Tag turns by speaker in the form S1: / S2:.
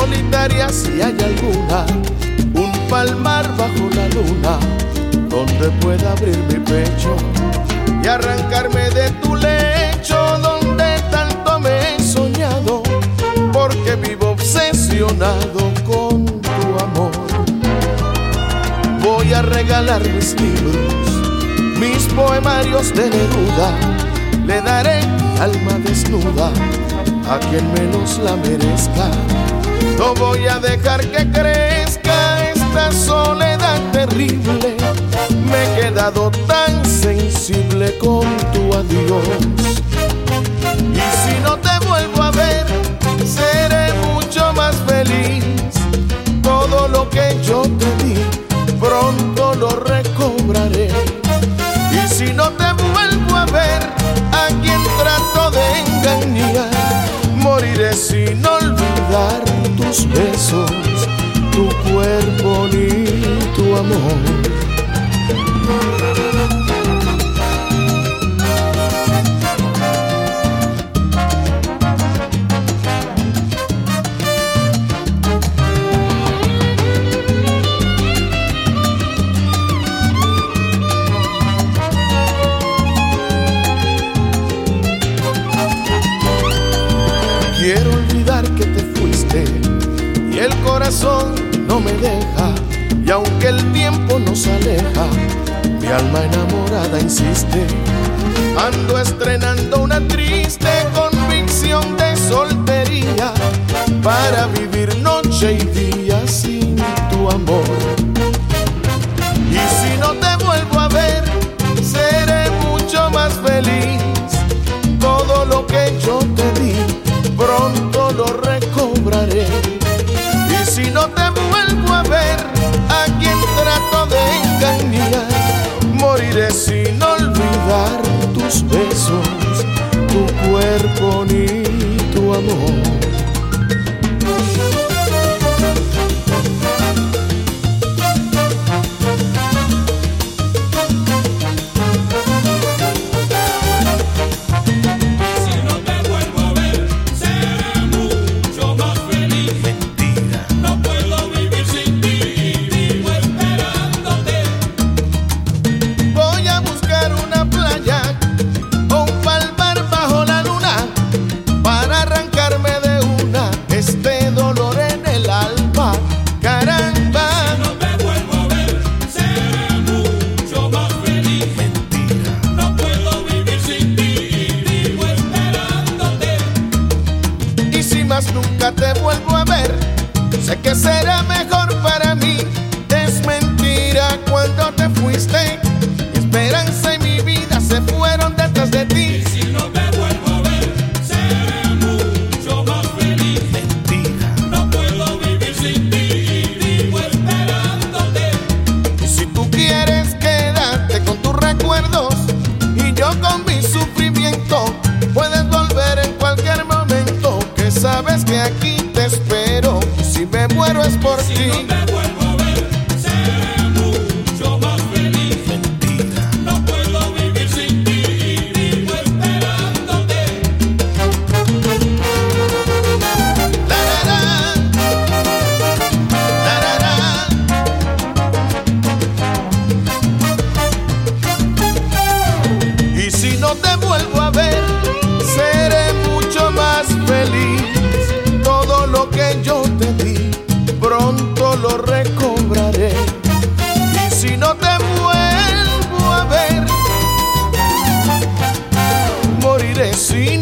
S1: solitaria si hay alguna, un palmar bajo la luna, donde pueda abrir mi pecho y arrancarme de tu lecho, donde tanto me he soñado, porque vivo obsesionado con tu amor. Voy a regalar mis libros, mis poemarios de Neruda, le daré mi alma desnuda a quien menos la merezca. No voy a dejar que crezca esta soledad terrible, me he quedado tan sensible con tu adiós. Y si no te vuelvo a ver, seré mucho más feliz. Todo lo que yo te di, pronto lo recobraré. Y si no te vuelvo a ver, a quien trato de engañar, moriré sin olvidar tus besos, tu cuerpo ni tu amor. Quiero olvidar que te fuiste y el corazón no me deja, y aunque el tiempo nos aleja, mi alma enamorada insiste. Ando estrenando una triste convicción de soltería para vivir noche y día sin tu amor. Y si no te vuelvo a ver, seré mucho más feliz. Todo lo que yo te di, pronto lo recobraré. Y si no te vuelvo a ver, a quien trato de engañar, moriré sin olvidar tus besos, tu cuerpo ni tu amor. Nunca te vuelvo a ver, sé que será mejor para mí. Es mentira cuando te fuiste, mi esperanza y mi vida se fueron detrás de ti.
S2: Y si no te vuelvo a ver, seré mucho más feliz.
S1: Mentira,
S2: no puedo vivir sin ti, vivo esperándote.
S1: y si tú quieres quedarte con tus recuerdos y yo con mi sufrimiento, puedes volver en cualquier momento, que sabes que aquí te espero. Y si me muero es por
S2: Si
S1: ti.
S2: no te vuelvo a ver, seré mucho más feliz.
S1: Mentira,
S2: No puedo vivir sin ti, vivo esperándote.
S1: la la la, la la la. Y si no te vuelvo a ver, seré mucho más feliz. Todo lo que yo te di, pronto lo recobraré. Y si no te vuelvo a ver, moriré sin